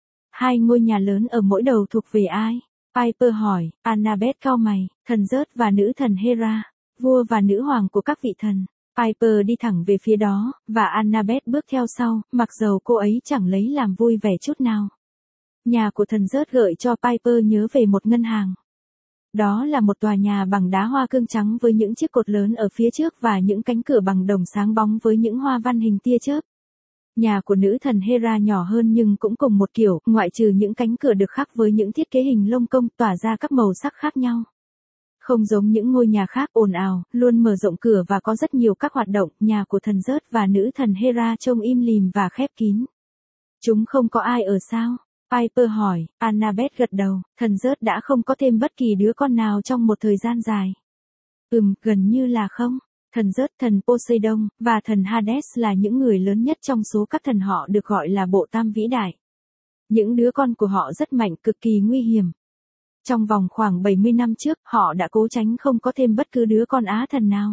Hai ngôi nhà lớn ở mỗi đầu thuộc về ai? Piper hỏi. Annabeth cau mày, thần Zeus và nữ thần Hera, vua và nữ hoàng của các vị thần. Piper đi thẳng về phía đó, và Annabeth bước theo sau, mặc dầu cô ấy chẳng lấy làm vui vẻ chút nào. Nhà của thần Zeus gợi cho Piper nhớ về một ngân hàng. Đó là một tòa nhà bằng đá hoa cương trắng với những chiếc cột lớn ở phía trước và những cánh cửa bằng đồng sáng bóng với những hoa văn hình tia chớp. Nhà của nữ thần Hera nhỏ hơn nhưng cũng cùng một kiểu, ngoại trừ những cánh cửa được khắc với những thiết kế hình lông công tỏa ra các màu sắc khác nhau. Không giống những ngôi nhà khác ồn ào, luôn mở rộng cửa và có rất nhiều các hoạt động, nhà của thần Zeus và nữ thần Hera trông im lìm và khép kín. Chúng không có ai ở sao? Piper hỏi. Annabeth gật đầu, thần Zeus đã không có thêm bất kỳ đứa con nào trong một thời gian dài. Ừm, gần như là không. Thần Zeus, thần Poseidon, và thần Hades là những người lớn nhất trong số các thần họ được gọi là bộ tam vĩ đại. Những đứa con của họ rất mạnh, cực kỳ nguy hiểm. Trong vòng khoảng bảy mươi năm trước, họ đã cố tránh không có thêm bất cứ đứa con á thần nào.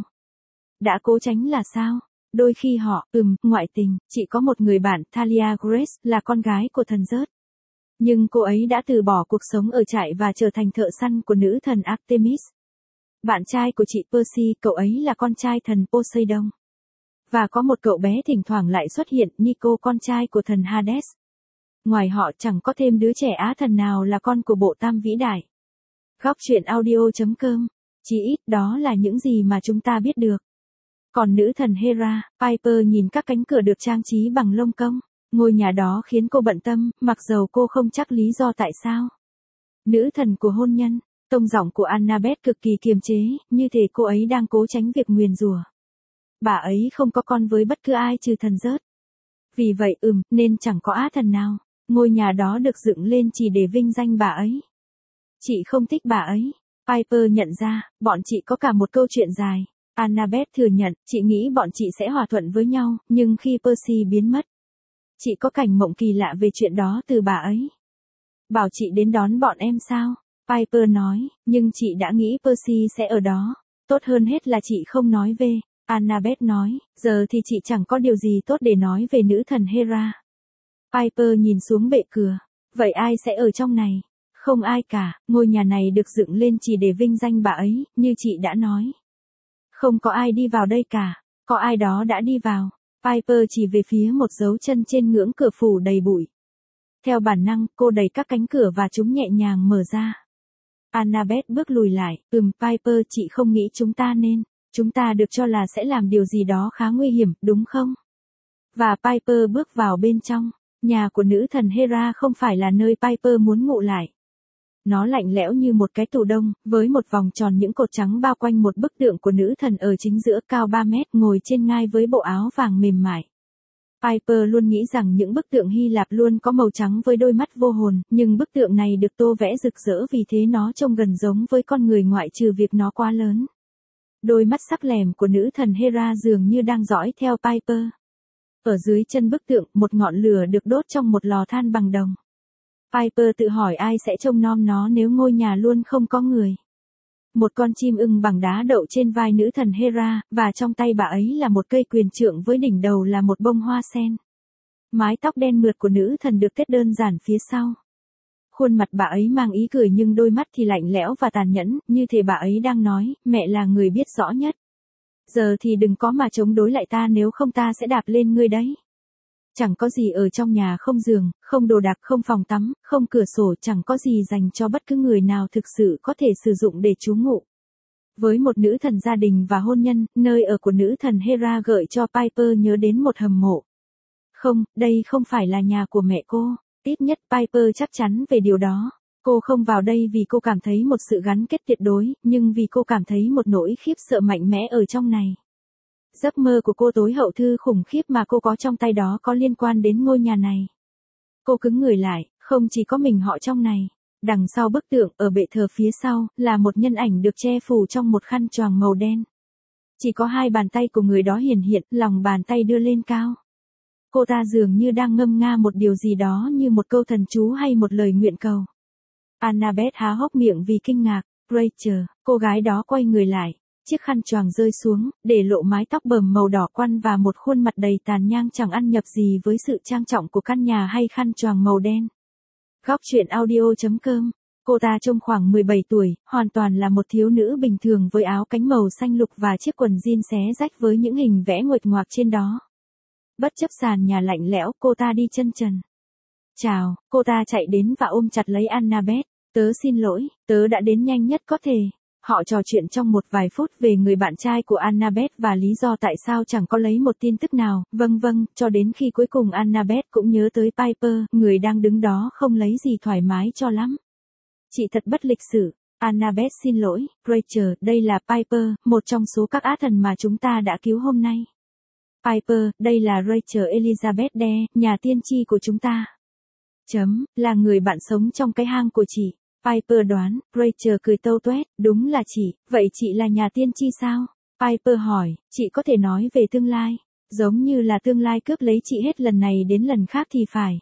Đã cố tránh là sao? Đôi khi họ, ừm, ngoại tình, chỉ có một người bạn, Thalia Grace, là con gái của thần Zeus. Nhưng cô ấy đã từ bỏ cuộc sống ở trại và trở thành thợ săn của nữ thần Artemis. Bạn trai của chị Percy, cậu ấy là con trai thần Poseidon. Và có một cậu bé thỉnh thoảng lại xuất hiện, Nico, con trai của thần Hades. Ngoài họ chẳng có thêm đứa trẻ á thần nào là con của bộ tam vĩ đại. Góc truyện audio chấm com. Chỉ ít đó là những gì mà chúng ta biết được. Còn nữ thần Hera, Piper nhìn các cánh cửa được trang trí bằng lông công. Ngôi nhà đó khiến cô bận tâm, mặc dầu cô không chắc lý do tại sao. Nữ thần của hôn nhân, tông giọng của Annabeth cực kỳ kiềm chế, như thể cô ấy đang cố tránh việc nguyền rủa. Bà ấy không có con với bất cứ ai trừ thần Zeus. Vì vậy ừm, nên chẳng có á thần nào. Ngôi nhà đó được dựng lên chỉ để vinh danh bà ấy. Chị không thích bà ấy. Piper nhận ra, bọn chị có cả một câu chuyện dài. Annabeth thừa nhận, chị nghĩ bọn chị sẽ hòa thuận với nhau, nhưng khi Percy biến mất, chị có cảnh mộng kỳ lạ về chuyện đó từ bà ấy. Bảo chị đến đón bọn em sao? Piper nói, nhưng chị đã nghĩ Percy sẽ ở đó. Tốt hơn hết là chị không nói về. Annabeth nói, giờ thì chị chẳng có điều gì tốt để nói về nữ thần Hera. Piper nhìn xuống bệ cửa. Vậy ai sẽ ở trong này? Không ai cả, ngôi nhà này được dựng lên chỉ để vinh danh bà ấy, như chị đã nói. Không có ai đi vào đây cả, có ai đó đã đi vào. Piper chỉ về phía một dấu chân trên ngưỡng cửa phủ đầy bụi. Theo bản năng, cô đẩy các cánh cửa và chúng nhẹ nhàng mở ra. Annabeth bước lùi lại, ừm Piper, chị không nghĩ chúng ta nên, chúng ta được cho là sẽ làm điều gì đó khá nguy hiểm, đúng không? Và Piper bước vào bên trong. Nhà của nữ thần Hera không phải là nơi Piper muốn ngụ lại. Nó lạnh lẽo như một cái tủ đông, với một vòng tròn những cột trắng bao quanh một bức tượng của nữ thần ở chính giữa, cao ba mét, ngồi trên ngai với bộ áo vàng mềm mại. Piper luôn nghĩ rằng những bức tượng Hy Lạp luôn có màu trắng với đôi mắt vô hồn, nhưng bức tượng này được tô vẽ rực rỡ vì thế nó trông gần giống với con người ngoại trừ việc nó quá lớn. Đôi mắt sắc lẻm của nữ thần Hera dường như đang dõi theo Piper. Ở dưới chân bức tượng, một ngọn lửa được đốt trong một lò than bằng đồng. Piper tự hỏi ai sẽ trông nom nó nếu ngôi nhà luôn không có người. Một con chim ưng bằng đá đậu trên vai nữ thần Hera, và trong tay bà ấy là một cây quyền trượng với đỉnh đầu là một bông hoa sen. Mái tóc đen mượt của nữ thần được tết đơn giản phía sau. Khuôn mặt bà ấy mang ý cười nhưng đôi mắt thì lạnh lẽo và tàn nhẫn, như thể bà ấy đang nói, mẹ là người biết rõ nhất. Giờ thì đừng có mà chống đối lại ta, nếu không ta sẽ đạp lên ngươi đấy. Chẳng có gì ở trong nhà, không giường, không đồ đạc, không phòng tắm, không cửa sổ, chẳng có gì dành cho bất cứ người nào thực sự có thể sử dụng để trú ngụ. Với một nữ thần gia đình và hôn nhân, nơi ở của nữ thần Hera gợi cho Piper nhớ đến một hầm mộ. Không, đây không phải là nhà của mẹ cô. Ít nhất Piper chắc chắn về điều đó. Cô không vào đây vì cô cảm thấy một sự gắn kết tuyệt đối, nhưng vì cô cảm thấy một nỗi khiếp sợ mạnh mẽ ở trong này. Giấc mơ của cô tối hậu thư khủng khiếp mà cô có trong tay đó có liên quan đến ngôi nhà này. Cô cứng người lại, không chỉ có mình họ trong này. Đằng sau bức tượng, ở bệ thờ phía sau, là một nhân ảnh được che phủ trong một khăn choàng màu đen. Chỉ có hai bàn tay của người đó hiển hiện, lòng bàn tay đưa lên cao. Cô ta dường như đang ngâm nga một điều gì đó như một câu thần chú hay một lời nguyện cầu. Annabeth há hốc miệng vì kinh ngạc. Rachel, cô gái đó quay người lại. Chiếc khăn choàng rơi xuống, để lộ mái tóc bờm màu đỏ quăn và một khuôn mặt đầy tàn nhang chẳng ăn nhập gì với sự trang trọng của căn nhà hay khăn choàng màu đen. Góc truyện audio chấm com. Cô ta trông khoảng mười bảy tuổi, hoàn toàn là một thiếu nữ bình thường với áo cánh màu xanh lục và chiếc quần jean xé rách với những hình vẽ nguệch ngoạc trên đó. Bất chấp sàn nhà lạnh lẽo, cô ta đi chân trần. Chào, cô ta chạy đến và ôm chặt lấy Annabeth. Tớ xin lỗi, tớ đã đến nhanh nhất có thể. Họ trò chuyện trong một vài phút về người bạn trai của Annabeth và lý do tại sao chẳng có lấy một tin tức nào, vâng vâng, cho đến khi cuối cùng Annabeth cũng nhớ tới Piper, người đang đứng đó không lấy gì thoải mái cho lắm. Chị thật bất lịch sự. Annabeth xin lỗi, Rachel, đây là Piper, một trong số các á thần mà chúng ta đã cứu hôm nay. Piper, đây là Rachel Elizabeth Dare, nhà tiên tri của chúng ta. Chấm, là người bạn sống trong cái hang của chị. Piper đoán, Rachel cười tâu tuét, đúng là chị, vậy chị là nhà tiên tri sao? Piper hỏi, chị có thể nói về tương lai, giống như là tương lai cướp lấy chị hết lần này đến lần khác thì phải.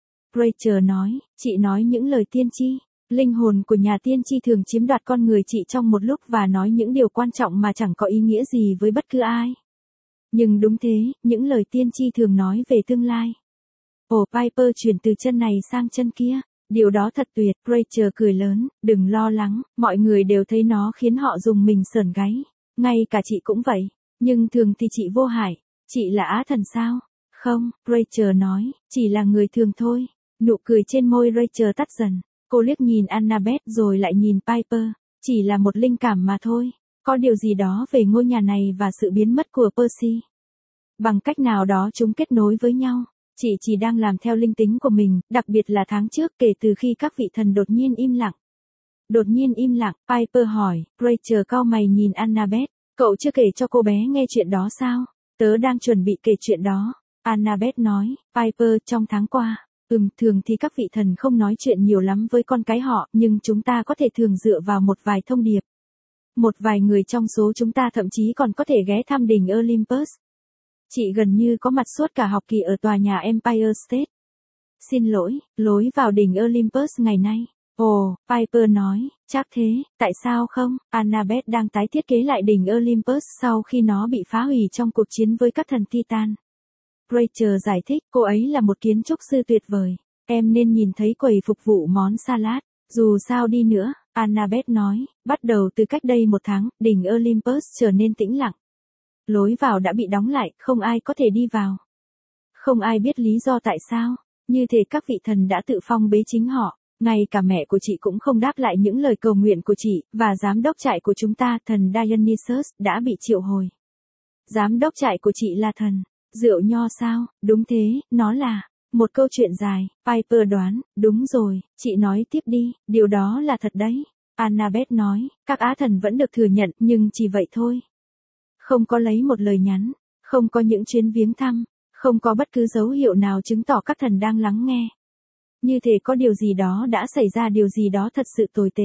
Rachel nói, chị nói những lời tiên tri. Linh hồn của nhà tiên tri thường chiếm đoạt con người chị trong một lúc và nói những điều quan trọng mà chẳng có ý nghĩa gì với bất cứ ai. Nhưng đúng thế, những lời tiên tri thường nói về tương lai. Ồ, Piper chuyển từ chân này sang chân kia. Điều đó thật tuyệt, Rachel cười lớn, đừng lo lắng, mọi người đều thấy nó khiến họ dùng mình sởn gáy. Ngay cả chị cũng vậy, nhưng thường thì chị vô hại. Chị là á thần sao? Không, Rachel nói, chỉ là người thường thôi. Nụ cười trên môi Rachel tắt dần. Cô liếc nhìn Annabeth rồi lại nhìn Piper. Chỉ là một linh cảm mà thôi. Có điều gì đó về ngôi nhà này và sự biến mất của Percy. Bằng cách nào đó chúng kết nối với nhau. Chị chỉ đang làm theo linh tính của mình, đặc biệt là tháng trước kể từ khi các vị thần đột nhiên im lặng. Đột nhiên im lặng, Piper hỏi, Rachel cau mày nhìn Annabeth, cậu chưa kể cho cô bé nghe chuyện đó sao? Tớ đang chuẩn bị kể chuyện đó. Annabeth nói, Piper, trong tháng qua, ừm, thường thì các vị thần không nói chuyện nhiều lắm với con cái họ, nhưng chúng ta có thể thường dựa vào một vài thông điệp. Một vài người trong số chúng ta thậm chí còn có thể ghé thăm đỉnh Olympus. Chị gần như có mặt suốt cả học kỳ ở tòa nhà Empire State. Xin lỗi, lối vào đỉnh Olympus ngày nay. Ồ, Piper nói, chắc thế, tại sao không? Annabeth đang tái thiết kế lại đỉnh Olympus sau khi nó bị phá hủy trong cuộc chiến với các thần Titan. Rachel giải thích, cô ấy là một kiến trúc sư tuyệt vời. Em nên nhìn thấy quầy phục vụ món salad. Dù sao đi nữa, Annabeth nói, bắt đầu từ cách đây một tháng, đỉnh Olympus trở nên tĩnh lặng. Lối vào đã bị đóng lại, không ai có thể đi vào. Không ai biết lý do tại sao, như thể các vị thần đã tự phong bế chính họ. Ngay cả mẹ của chị cũng không đáp lại những lời cầu nguyện của chị, và giám đốc trại của chúng ta, thần Dionysus, đã bị triệu hồi. Giám đốc trại của chị là thần rượu nho sao? Đúng thế, nó là một câu chuyện dài. Piper đoán, đúng rồi, chị nói tiếp đi, điều đó là thật đấy. Annabeth nói, các á thần vẫn được thừa nhận, nhưng chỉ vậy thôi. Không có lấy một lời nhắn, không có những chuyến viếng thăm, không có bất cứ dấu hiệu nào chứng tỏ các thần đang lắng nghe. Như thể có điều gì đó đã xảy ra, điều gì đó thật sự tồi tệ.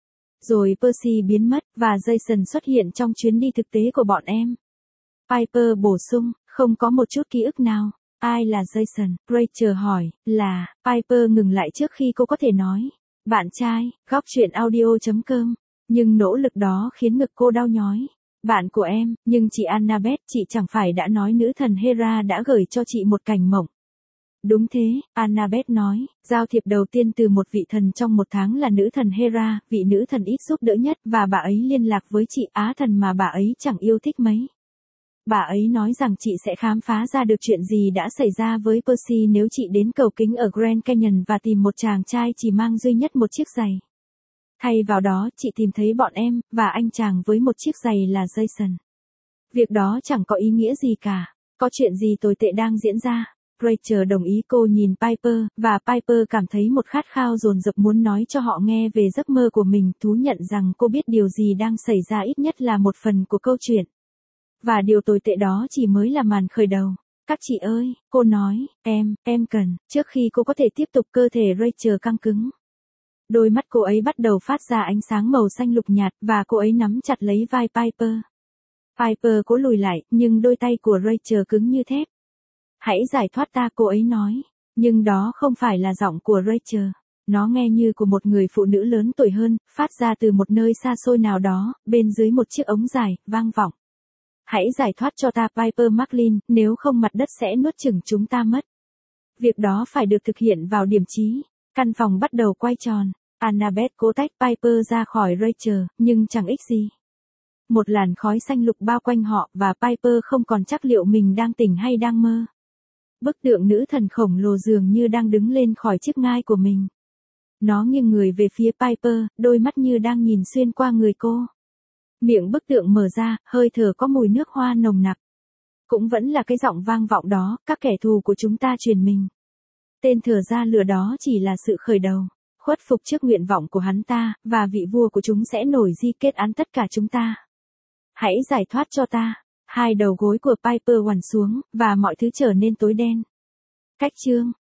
Rồi Percy biến mất, và Jason xuất hiện trong chuyến đi thực tế của bọn em. Piper bổ sung, không có một chút ký ức nào. Ai là Jason? Rachel hỏi, là, Piper ngừng lại trước khi cô có thể nói. Bạn trai, góc chuyện audio chấm com. Nhưng nỗ lực đó khiến ngực cô đau nhói. Bạn của em, nhưng chị Annabeth, chị chẳng phải đã nói nữ thần Hera đã gửi cho chị một cảnh mộng. Đúng thế, Annabeth nói, giao thiệp đầu tiên từ một vị thần trong một tháng là nữ thần Hera, vị nữ thần ít giúp đỡ nhất, và bà ấy liên lạc với chị á thần mà bà ấy chẳng yêu thích mấy. Bà ấy nói rằng chị sẽ khám phá ra được chuyện gì đã xảy ra với Percy nếu chị đến cầu kính ở Grand Canyon và tìm một chàng trai chỉ mang duy nhất một chiếc giày. Thay vào đó, chị tìm thấy bọn em, và anh chàng với một chiếc giày là Jason. Việc đó chẳng có ý nghĩa gì cả. Có chuyện gì tồi tệ đang diễn ra? Rachel đồng ý. Cô nhìn Piper, và Piper cảm thấy một khát khao dồn dập muốn nói cho họ nghe về giấc mơ của mình, thú nhận rằng cô biết điều gì đang xảy ra ít nhất là một phần của câu chuyện. Và điều tồi tệ đó chỉ mới là màn khởi đầu. Các chị ơi, cô nói, em, em cần, trước khi cô có thể tiếp tục. Cơ thể Rachel căng cứng. Đôi mắt cô ấy bắt đầu phát ra ánh sáng màu xanh lục nhạt, và cô ấy nắm chặt lấy vai Piper. Piper cố lùi lại, nhưng đôi tay của Rachel cứng như thép. Hãy giải thoát ta, cô ấy nói. Nhưng đó không phải là giọng của Rachel. Nó nghe như của một người phụ nữ lớn tuổi hơn, phát ra từ một nơi xa xôi nào đó, bên dưới một chiếc ống dài, vang vọng. Hãy giải thoát cho ta, Piper McLean, nếu không mặt đất sẽ nuốt chửng chúng ta mất. Việc đó phải được thực hiện vào điểm chí. Căn phòng bắt đầu quay tròn. Annabeth cố tách Piper ra khỏi Rachel, nhưng chẳng ích gì. Một làn khói xanh lục bao quanh họ, và Piper không còn chắc liệu mình đang tỉnh hay đang mơ. Bức tượng nữ thần khổng lồ dường như đang đứng lên khỏi chiếc ngai của mình. Nó nghiêng người về phía Piper, đôi mắt như đang nhìn xuyên qua người cô. Miệng bức tượng mở ra, hơi thở có mùi nước hoa nồng nặc. Cũng vẫn là cái giọng vang vọng đó, các kẻ thù của chúng ta truyền mình. Tên thở ra lửa đó chỉ là sự khởi đầu. Khuất phục trước nguyện vọng của hắn ta, và vị vua của chúng sẽ nổi di kết án tất cả chúng ta. Hãy giải thoát cho ta. Hai đầu gối của Piper quằn xuống, và mọi thứ trở nên tối đen. Cách chương